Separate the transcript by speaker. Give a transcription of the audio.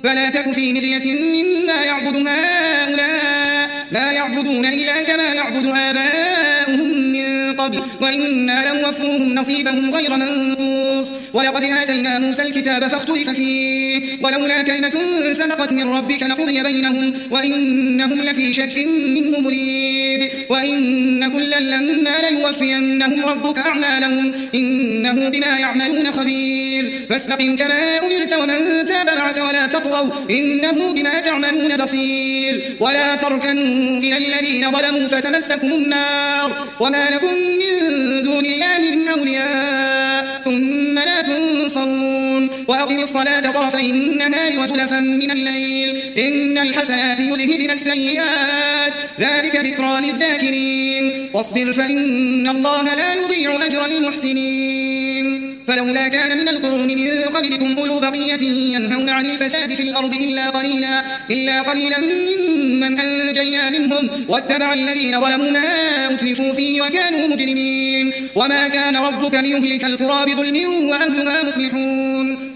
Speaker 1: فلا تك في مرية مما يعبد هؤلاء لا يعبدون إلا كما يعبد آباؤهم من قبل وإنا لنوفوهم نصيبهم غير منقوص ولقد آتينا موسى الكتاب فاختلف فيه ولولا كلمة سبقت من ربك لقضي بينهم وإنهم لفي شك منه مريب وإن كلا لما ليوفينهم ربك أعمالهم إنه بما يعملون خبير فاستقم كما أمرت ومن تاب معك ولا تطغوا إنه بما تعملون بصير ولا تركنوا إلى الذين ظلموا فتمسكم النار وما لكم من دون الله من أولياء ثم لا تنصرون وأقم الصلاة طرفي النهار وزلفا من الليل إن الحسنات يذهبن السيئات ذلك ذكرى للذاكرين واصبر فإن الله لا يضيع أجر المحسنين فلولا كان من القرون من قبلكم أولو بقية ينهون عن الفساد في الأرض إلا قليلا ممن أنجينا منهم واتبع الذين ظلموا ما أترفوا فيه وكانوا مجرمين وما كان ربك ليهلك القرى بظلم وأهلها مصلحون